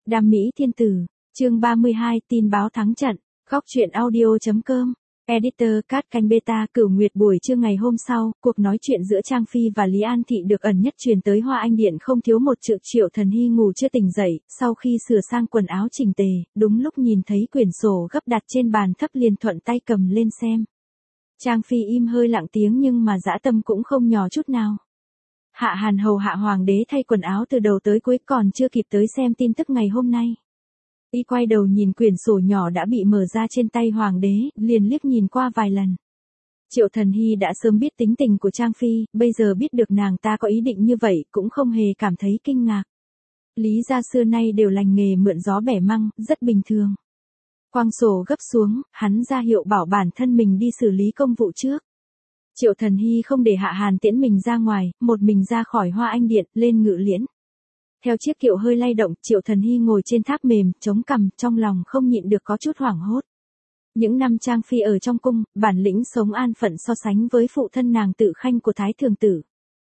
Đam mỹ thiên tử, chương 32 tin báo thắng trận, góc truyện audio.com, editor Cát Canh Beta. Cửu Nguyệt. Buổi trưa ngày hôm sau, cuộc nói chuyện giữa Trang Phi và Lý An Thị được ẩn nhất truyền tới Hoa Anh Điện không thiếu một chữ. Triệu Thần Hy ngủ chưa tỉnh dậy, sau khi sửa sang quần áo chỉnh tề, đúng lúc nhìn thấy quyển sổ gấp đặt trên bàn thấp liền thuận tay cầm lên xem. Trang Phi im hơi lặng tiếng nhưng mà dã tâm cũng không nhỏ chút nào. Hạ Hàn hầu hạ hoàng đế thay quần áo từ đầu tới cuối còn chưa kịp tới xem tin tức ngày hôm nay. Y quay đầu nhìn quyển sổ nhỏ đã bị mở ra trên tay hoàng đế, liền liếc nhìn qua vài lần. Triệu Thần Hy đã sớm biết tính tình của Trang Phi, bây giờ biết được nàng ta có ý định như vậy cũng không hề cảm thấy kinh ngạc. Lý gia xưa nay đều lành nghề mượn gió bẻ măng, rất bình thường. Quang sổ gấp xuống, hắn ra hiệu bảo bản thân mình đi xử lý công vụ trước. Triệu Thần Hy không để Hạ Hàn tiễn mình ra ngoài, một mình ra khỏi Hoa Anh Điện, lên ngự liễn. Theo chiếc kiệu hơi lay động, Triệu Thần Hy ngồi trên tháp mềm, chống cằm, trong lòng không nhịn được có chút hoảng hốt. Những năm Trang Phi ở trong cung, bản lĩnh sống an phận so sánh với phụ thân nàng Tự Khanh của Thái Thường Tử.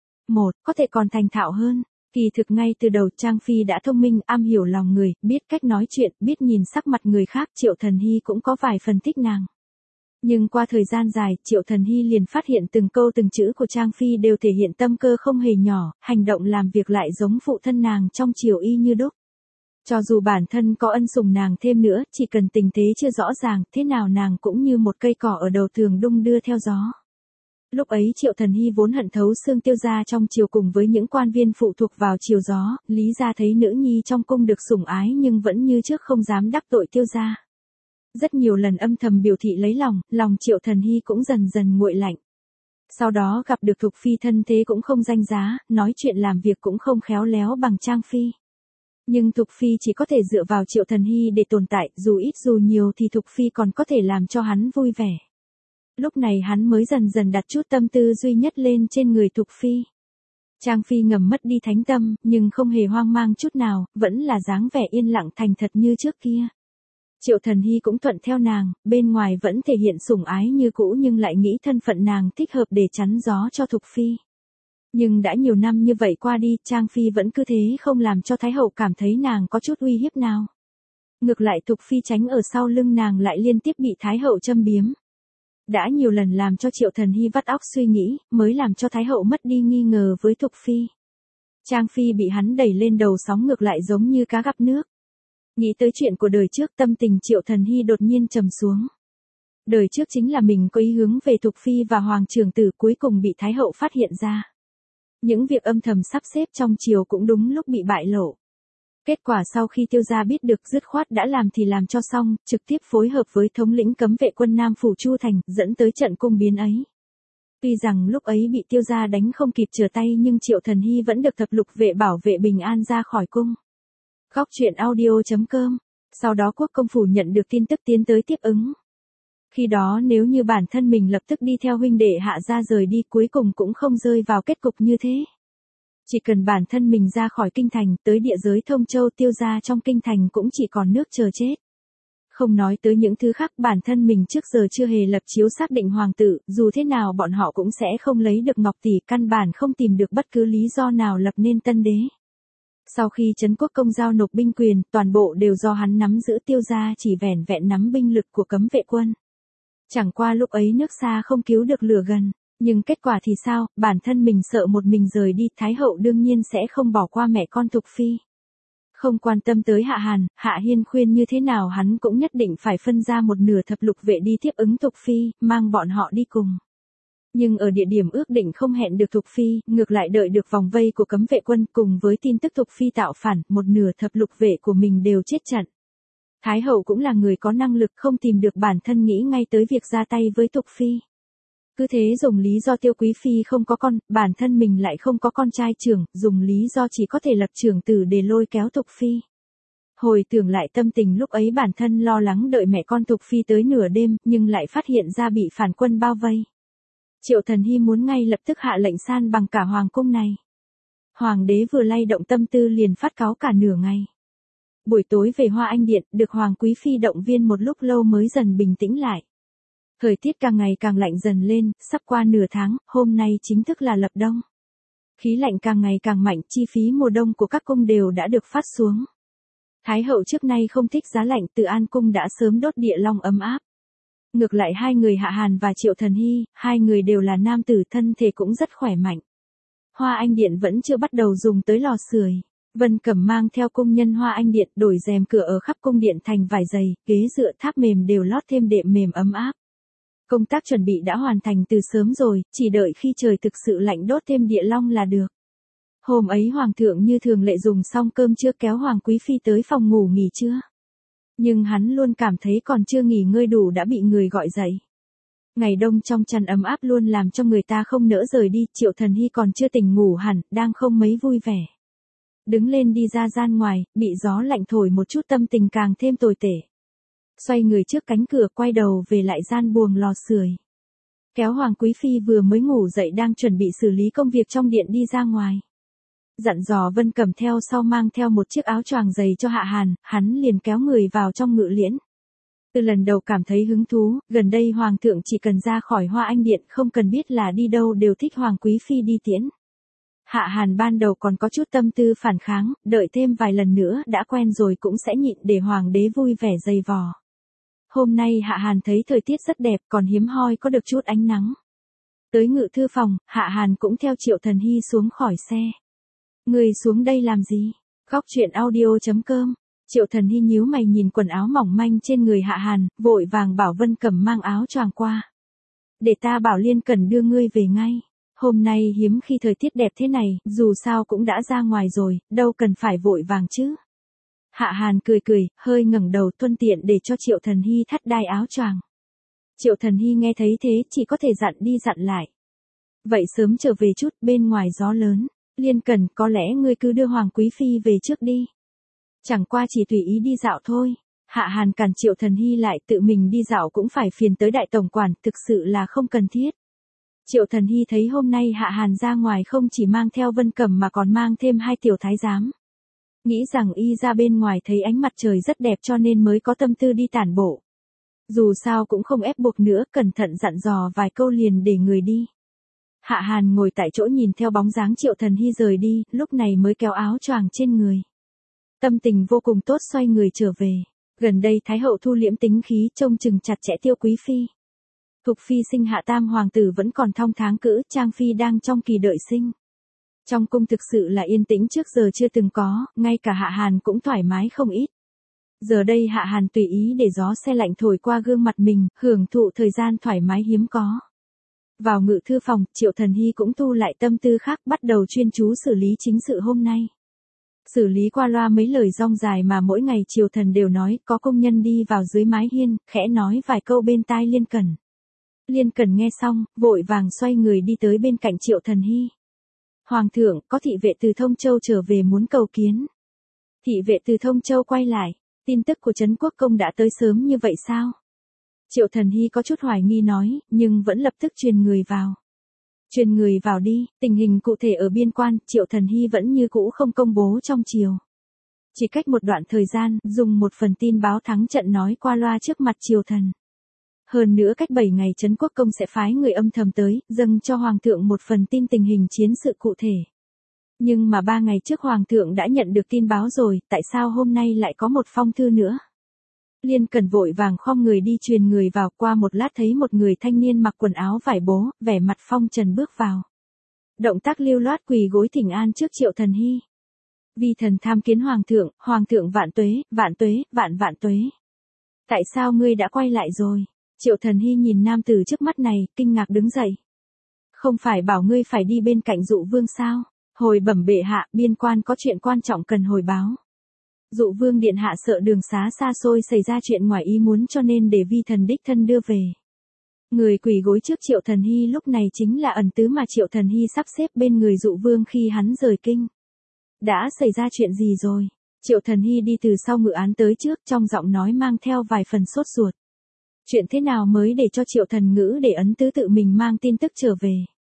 Có thể còn thành thạo hơn. Kỳ thực ngay từ đầu Trang Phi đã thông minh, am hiểu lòng người, biết cách nói chuyện, biết nhìn sắc mặt người khác. Triệu Thần Hy cũng có vài phần thích nàng. Nhưng qua thời gian dài, Triệu Thần Hy liền phát hiện từng câu từng chữ của Trang Phi đều thể hiện tâm cơ không hề nhỏ, hành động làm việc lại giống phụ thân nàng trong chiều y như đúc. Cho dù bản thân có ân sủng nàng thêm nữa, chỉ cần tình thế chưa rõ ràng, thế nào nàng cũng như một cây cỏ ở đầu tường đung đưa theo gió. Lúc ấy Triệu Thần Hy vốn hận thấu xương Tiêu gia trong triều cùng với những quan viên phụ thuộc vào triều gió, Lý gia thấy nữ nhi trong cung được sủng ái nhưng vẫn như trước không dám đắc tội Tiêu gia. Rất nhiều lần âm thầm biểu thị lấy lòng Triệu Thần Hy cũng dần dần nguội lạnh. Sau đó gặp được Thục Phi thân thế cũng không danh giá, nói chuyện làm việc cũng không khéo léo bằng Trang Phi. Nhưng Thục Phi chỉ có thể dựa vào Triệu Thần Hy để tồn tại, dù ít dù nhiều thì Thục Phi còn có thể làm cho hắn vui vẻ. Lúc này hắn mới dần dần đặt chút tâm tư duy nhất lên trên người Thục Phi. Trang Phi ngầm mất đi thánh tâm, nhưng không hề hoang mang chút nào, vẫn là dáng vẻ yên lặng thành thật như trước kia. Triệu Thần Hy cũng thuận theo nàng, bên ngoài vẫn thể hiện sủng ái như cũ nhưng lại nghĩ thân phận nàng thích hợp để chắn gió cho Thục Phi. Nhưng đã nhiều năm như vậy qua đi, Trang Phi vẫn cứ thế không làm cho Thái hậu cảm thấy nàng có chút uy hiếp nào. Ngược lại Thục Phi tránh ở sau lưng nàng lại liên tiếp bị Thái hậu châm biếm. Đã nhiều lần làm cho Triệu Thần Hy vắt óc suy nghĩ, mới làm cho Thái hậu mất đi nghi ngờ với Thục Phi. Trang Phi bị hắn đẩy lên đầu sóng ngược lại giống như cá gặp nước. Nghĩ tới chuyện của đời trước, tâm tình Triệu Thần Hy đột nhiên trầm xuống. Đời trước chính là mình có ý hướng về Thục Phi và Hoàng trưởng tử, cuối cùng bị Thái hậu phát hiện ra. Những việc âm thầm sắp xếp trong triều cũng đúng lúc bị bại lộ. Kết quả sau khi Tiêu gia biết được, dứt khoát đã làm thì làm cho xong, trực tiếp phối hợp với thống lĩnh cấm vệ quân Nam Phủ Chu Thành, dẫn tới trận cung biến ấy. Tuy rằng lúc ấy bị Tiêu gia đánh không kịp trở tay nhưng Triệu Thần Hy vẫn được thập lục vệ bảo vệ bình an ra khỏi cung. Góc truyện audio.com. Sau đó Quốc công phủ nhận được tin tức tiến tới tiếp ứng. Khi đó nếu như bản thân mình lập tức đi theo huynh đệ Hạ gia rời đi, cuối cùng cũng không rơi vào kết cục như thế. Chỉ cần bản thân mình ra khỏi kinh thành, tới địa giới Thông Châu, Tiêu gia trong kinh thành cũng chỉ còn nước chờ chết. Không nói tới những thứ khác, bản thân mình trước giờ chưa hề lập chiếu xác định hoàng tử, dù thế nào bọn họ cũng sẽ không lấy được Ngọc tỷ, căn bản không tìm được bất cứ lý do nào lập nên tân đế. Sau khi Trấn Quốc công giao nộp binh quyền, toàn bộ đều do hắn nắm giữ. Tiêu gia chỉ vẻn vẹn nắm binh lực của cấm vệ quân. Chẳng qua lúc ấy nước xa không cứu được lửa gần, nhưng kết quả thì sao, bản thân mình sợ một mình rời đi, Thái hậu đương nhiên sẽ không bỏ qua mẹ con Thục Phi. Không quan tâm tới Hạ Hàn, Hạ Hiên khuyên như thế nào hắn cũng nhất định phải phân ra một nửa thập lục vệ đi tiếp ứng Thục Phi, mang bọn họ đi cùng. Nhưng ở địa điểm ước định không hẹn được Thục Phi, ngược lại đợi được vòng vây của cấm vệ quân, cùng với tin tức Thục Phi tạo phản, một nửa thập lục vệ của mình đều chết trận. Thái hậu cũng là người có năng lực, không tìm được bản thân nghĩ ngay tới việc ra tay với Thục Phi. Cứ thế dùng lý do Tiêu Quý Phi không có con, bản thân mình lại không có con trai trưởng, dùng lý do chỉ có thể lập trưởng tử để lôi kéo Thục Phi. Hồi tưởng lại tâm tình lúc ấy, bản thân lo lắng đợi mẹ con Thục Phi tới nửa đêm, nhưng lại phát hiện ra bị phản quân bao vây. Triệu Thần Hy muốn ngay lập tức hạ lệnh san bằng cả hoàng cung này. Hoàng đế vừa lay động tâm tư liền phát cáu cả nửa ngày. Buổi tối về Hoa Anh Điện, được Hoàng Quý Phi động viên một lúc lâu mới dần bình tĩnh lại. Thời tiết càng ngày càng lạnh dần lên, sắp qua nửa tháng, hôm nay chính thức là lập đông. Khí lạnh càng ngày càng mạnh, chi phí mùa đông của các cung đều đã được phát xuống. Thái hậu trước nay không thích giá lạnh, Từ An cung đã sớm đốt địa long ấm áp. Ngược lại hai người Hạ Hàn và Triệu Thần Hy, hai người đều là nam tử, thân thể cũng rất khỏe mạnh. Hoa Anh Điện vẫn chưa bắt đầu dùng tới lò sưởi. Vân Cẩm mang theo cung nhân Hoa Anh Điện đổi rèm cửa ở khắp cung điện thành vải dày, ghế dựa tháp mềm đều lót thêm đệm mềm ấm áp. Công tác chuẩn bị đã hoàn thành từ sớm rồi, chỉ đợi khi trời thực sự lạnh đốt thêm địa long là được. Hôm ấy Hoàng thượng như thường lệ dùng xong cơm trưa kéo Hoàng Quý Phi tới phòng ngủ nghỉ trưa. Nhưng hắn luôn cảm thấy còn chưa nghỉ ngơi đủ đã bị người gọi dậy. Ngày đông trong chăn ấm áp luôn làm cho người ta không nỡ rời đi, Triệu Thần Hy còn chưa tỉnh ngủ hẳn, đang không mấy vui vẻ. Đứng lên đi ra gian ngoài, bị gió lạnh thổi một chút tâm tình càng thêm tồi tệ. Xoay người trước cánh cửa quay đầu về lại gian buồng lò sưởi. Kéo Hoàng Quý Phi vừa mới ngủ dậy đang chuẩn bị xử lý công việc trong điện đi ra ngoài. Dặn dò Vân Cẩm theo sau mang theo một chiếc áo choàng dày cho Hạ Hàn, hắn liền kéo người vào trong ngự liễn. Từ lần đầu cảm thấy hứng thú, gần đây Hoàng thượng chỉ cần ra khỏi Hoa Anh Điện không cần biết là đi đâu đều thích Hoàng Quý Phi đi tiễn. Hạ Hàn ban đầu còn có chút tâm tư phản kháng, đợi thêm vài lần nữa đã quen rồi cũng sẽ nhịn để Hoàng đế vui vẻ dày vò. Hôm nay Hạ Hàn thấy thời tiết rất đẹp còn hiếm hoi có được chút ánh nắng. Tới ngự thư phòng, Hạ Hàn cũng theo Triệu Thần Hy xuống khỏi xe. Người xuống đây làm gì? Góc truyện audio.com. Triệu Thần Hy nhíu mày nhìn quần áo mỏng manh trên người Hạ Hàn, vội vàng bảo Vân Cẩm mang áo choàng qua. Để ta bảo Liên Cẩn đưa ngươi về ngay. Hôm nay hiếm khi thời tiết đẹp thế này, dù sao cũng đã ra ngoài rồi, đâu cần phải vội vàng chứ. Hạ Hàn cười cười, hơi ngẩng đầu thuận tiện để cho Triệu Thần Hy thắt đai áo choàng. Triệu Thần Hy nghe thấy thế chỉ có thể dặn đi dặn lại. Vậy sớm trở về chút, bên ngoài gió lớn. Liên Cẩn, có lẽ ngươi cứ đưa Hoàng Quý Phi về trước đi. Chẳng qua chỉ tùy ý đi dạo thôi. Hạ Hàn cản Triệu Thần Hy lại, tự mình đi dạo cũng phải phiền tới đại tổng quản, thực sự là không cần thiết. Triệu Thần Hy thấy hôm nay Hạ Hàn ra ngoài không chỉ mang theo Vân Cẩm mà còn mang thêm 2 tiểu thái giám. Nghĩ rằng y ra bên ngoài thấy ánh mặt trời rất đẹp cho nên mới có tâm tư đi tản bộ. Dù sao cũng không ép buộc nữa, cẩn thận dặn dò vài câu liền để người đi. Hạ Hàn ngồi tại chỗ nhìn theo bóng dáng Triệu Thần Hy rời đi, lúc này mới kéo áo choàng trên người. Tâm tình vô cùng tốt xoay người trở về. Gần đây Thái hậu thu liễm tính khí, trông chừng chặt chẽ Tiêu Quý Phi. Thục Phi sinh hạ tam hoàng tử vẫn còn thong tháng cữ, Trang Phi đang trong kỳ đợi sinh. Trong cung thực sự là yên tĩnh trước giờ chưa từng có, ngay cả Hạ Hàn cũng thoải mái không ít. Giờ đây Hạ Hàn tùy ý để gió se lạnh thổi qua gương mặt mình, hưởng thụ thời gian thoải mái hiếm có. Vào ngự thư phòng, Triệu Thần Hy cũng thu lại tâm tư khác, bắt đầu chuyên chú xử lý chính sự hôm nay. Xử lý qua loa mấy lời rong dài mà mỗi ngày Triều Thần đều nói, có công nhân đi vào dưới mái hiên, khẽ nói vài câu bên tai Liên Cẩn. Liên Cẩn nghe xong, vội vàng xoay người đi tới bên cạnh Triệu Thần Hy. Hoàng thượng, có thị vệ từ Thông Châu trở về muốn cầu kiến. Thị vệ từ Thông Châu quay lại, tin tức của Trấn Quốc Công đã tới sớm như vậy sao? Triệu Thần Hy có chút hoài nghi nói, nhưng vẫn lập tức truyền người vào. Truyền người vào đi, tình hình cụ thể ở biên quan, Triệu Thần Hy vẫn như cũ không công bố trong triều. Chỉ cách một đoạn thời gian, dùng một phần tin báo thắng trận nói qua loa trước mặt triều thần. Hơn nữa cách 7 ngày Trấn Quốc Công sẽ phái người âm thầm tới, dâng cho Hoàng thượng một phần tin tình hình chiến sự cụ thể. Nhưng mà 3 ngày trước Hoàng thượng đã nhận được tin báo rồi, tại sao hôm nay lại có một phong thư nữa? Liên Cẩn vội vàng khom người đi truyền người vào, qua một lát thấy một người thanh niên mặc quần áo vải bố, vẻ mặt phong trần bước vào. Động tác lưu loát quỳ gối thỉnh an trước Triệu Thần Hy. Vi thần tham kiến Hoàng thượng vạn tuế, vạn tuế. Tại sao ngươi đã quay lại rồi? Triệu Thần Hy nhìn nam tử trước mắt này, kinh ngạc đứng dậy. Không phải bảo ngươi phải đi bên cạnh Dụ Vương sao? Hồi bẩm bệ hạ, biên quan có chuyện quan trọng cần hồi báo. Dụ Vương điện hạ sợ đường xá xa xôi xảy ra chuyện ngoài ý muốn cho nên để vi thần đích thân đưa về. Người quỳ gối trước Triệu Thần Hy lúc này chính là ẩn tứ mà Triệu Thần Hy sắp xếp bên người Dụ Vương khi hắn rời kinh. Đã xảy ra chuyện gì rồi? Triệu Thần Hy đi từ sau ngự án tới trước, trong giọng nói mang theo vài phần sốt ruột. Chuyện thế nào mới để cho Triệu Thần Ngữ để ấn tứ tự mình mang tin tức trở về?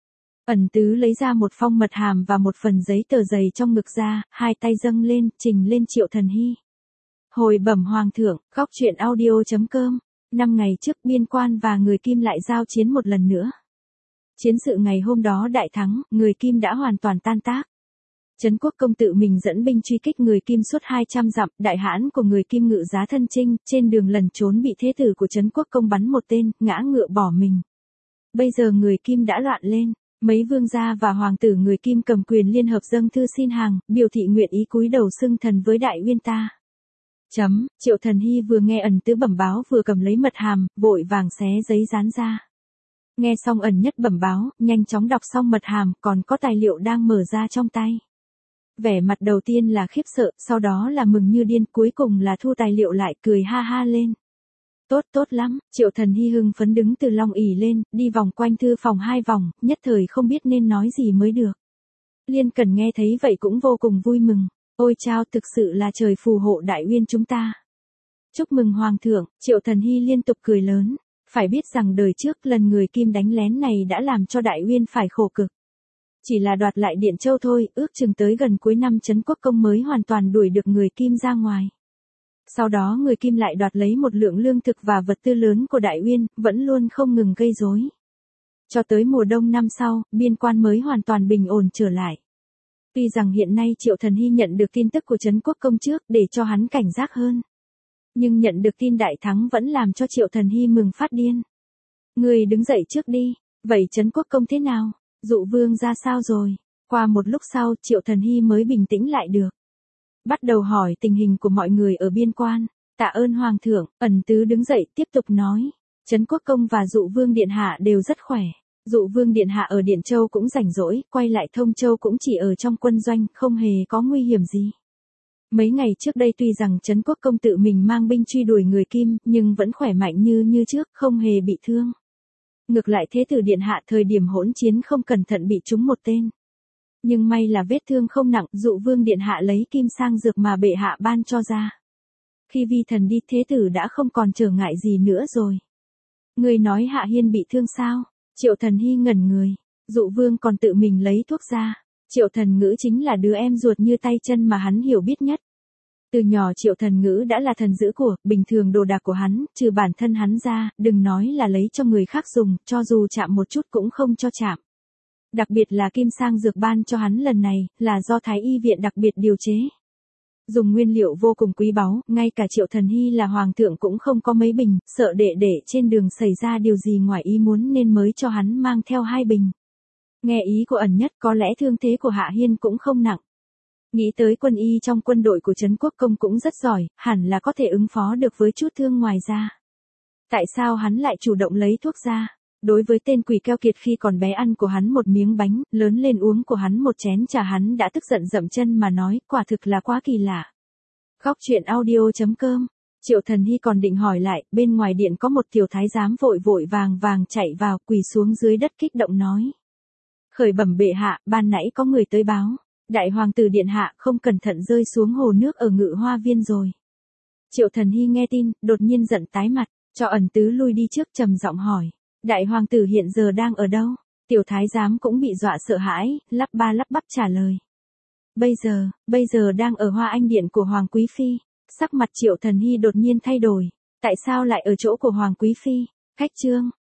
Ẩn tứ lấy ra một phong mật hàm và một phần giấy tờ dày trong ngực ra, hai tay dâng lên, trình lên Triệu Thần Hy. Hồi bẩm Hoàng thượng, góc truyện audio.com, 5 ngày trước biên quan và người Kim lại giao chiến một lần nữa. Chiến sự ngày hôm đó đại thắng, người Kim đã hoàn toàn tan tác. Trấn Quốc Công tự mình dẫn binh truy kích người Kim suốt 200 dặm, đại hãn của người Kim ngự giá thân chinh, trên đường lần trốn bị thế tử của Trấn Quốc Công bắn một tên, ngã ngựa bỏ mình. Bây giờ người Kim đã loạn lên, mấy vương gia và hoàng tử người Kim cầm quyền liên hợp dâng thư xin hàng, biểu thị nguyện ý cúi đầu xưng thần với Đại Uyên ta. Triệu Thần Hy vừa nghe ẩn tứ bẩm báo vừa cầm lấy mật hàm, vội vàng xé giấy dán ra. Nghe xong ẩn nhất bẩm báo, nhanh chóng đọc xong mật hàm, còn có tài liệu đang mở ra trong tay. Vẻ mặt đầu tiên là khiếp sợ, sau đó là mừng như điên, cuối cùng là thu tài liệu lại, cười ha ha lên. Tốt lắm, Triệu Thần Hy hưng phấn đứng từ long ỷ lên, đi vòng quanh thư phòng 2 vòng, nhất thời không biết nên nói gì mới được. Liên Cẩn nghe thấy vậy cũng vô cùng vui mừng. Ôi chao, thực sự là trời phù hộ Đại Uyên chúng ta. Chúc mừng Hoàng thượng, Triệu Thần Hy liên tục cười lớn. Phải biết rằng đời trước lần người Kim đánh lén này đã làm cho Đại Uyên phải khổ cực. Chỉ là đoạt lại Điện Châu thôi, ước chừng tới gần cuối năm Trấn Quốc Công mới hoàn toàn đuổi được người Kim ra ngoài. Sau đó người Kim lại đoạt lấy một lượng lương thực và vật tư lớn của Đại Uyên, vẫn luôn không ngừng gây rối. Cho tới mùa đông năm sau, biên quan mới hoàn toàn bình ổn trở lại. Tuy rằng hiện nay Triệu Thần Hy nhận được tin tức của Trấn Quốc Công trước để cho hắn cảnh giác hơn. Nhưng nhận được tin đại thắng vẫn làm cho Triệu Thần Hy mừng phát điên. Người đứng dậy trước đi, vậy Trấn Quốc Công thế nào? Dụ vương ra sao rồi? Qua một lúc sau Triệu Thần Hy mới bình tĩnh lại được. Bắt đầu hỏi tình hình của mọi người ở biên quan. Tạ ơn Hoàng thượng, ẩn tứ đứng dậy tiếp tục nói. Trấn Quốc Công và Dụ vương điện hạ đều rất khỏe. Dụ vương điện hạ ở Điện Châu cũng rảnh rỗi, quay lại Thông Châu cũng chỉ ở trong quân doanh, không hề có nguy hiểm gì. Mấy ngày trước đây tuy rằng Trấn Quốc Công tự mình mang binh truy đuổi người Kim, nhưng vẫn khỏe mạnh như trước, không hề bị thương. Ngược lại thế tử điện hạ thời điểm hỗn chiến không cẩn thận bị trúng một tên. Nhưng may là vết thương không nặng, Dụ vương điện hạ lấy kim sang dược mà bệ hạ ban cho ra. Khi vi thần đi thế tử đã không còn trở ngại gì nữa rồi. Người nói Hạ Hiên bị thương sao? Triệu Thần Hy ngẩn người. Dụ vương còn tự mình lấy thuốc ra. Triệu Thần Ngữ chính là đứa em ruột như tay chân mà hắn hiểu biết nhất. Từ nhỏ Triệu Thần Ngữ đã là thần giữ của, bình thường đồ đạc của hắn, trừ bản thân hắn ra, đừng nói là lấy cho người khác dùng, cho dù chạm một chút cũng không cho chạm. Đặc biệt là kim sang dược ban cho hắn lần này, là do Thái Y viện đặc biệt điều chế. Dùng nguyên liệu vô cùng quý báu, ngay cả Triệu Thần Hy là hoàng thượng cũng không có mấy bình, sợ đệ trên đường xảy ra điều gì ngoài ý muốn nên mới cho hắn mang theo 2 bình. Nghe ý của ẩn nhất có lẽ thương thế của Hạ Hiên cũng không nặng. Nghĩ tới quân y trong quân đội của Trấn Quốc Công cũng rất giỏi, hẳn là có thể ứng phó được với chút thương ngoài ra. Tại sao hắn lại chủ động lấy thuốc ra? Đối với tên quỷ keo kiệt khi còn bé ăn của hắn một miếng bánh, lớn lên uống của hắn một chén trà hắn đã tức giận dậm chân mà nói, quả thực là quá kỳ lạ. Khóc chuyện audio.com. Triệu Thần Hy còn định hỏi lại, bên ngoài điện có một tiểu thái giám vội vàng chạy vào, quỳ xuống dưới đất kích động nói. Khởi bẩm bệ hạ, ban nãy có người tới báo. Đại hoàng tử điện hạ không cẩn thận rơi xuống hồ nước ở Ngự Hoa Viên rồi. Triệu Thần Hy nghe tin, đột nhiên giận tái mặt, cho ẩn tứ lui đi trước trầm giọng hỏi. Đại hoàng tử hiện giờ đang ở đâu? Tiểu thái giám cũng bị dọa sợ hãi, lắp bắp trả lời. Bây giờ đang ở Hoa Anh Điện của Hoàng Quý Phi. Sắc mặt Triệu Thần Hy đột nhiên thay đổi. Tại sao lại ở chỗ của Hoàng Quý Phi? Khách trương,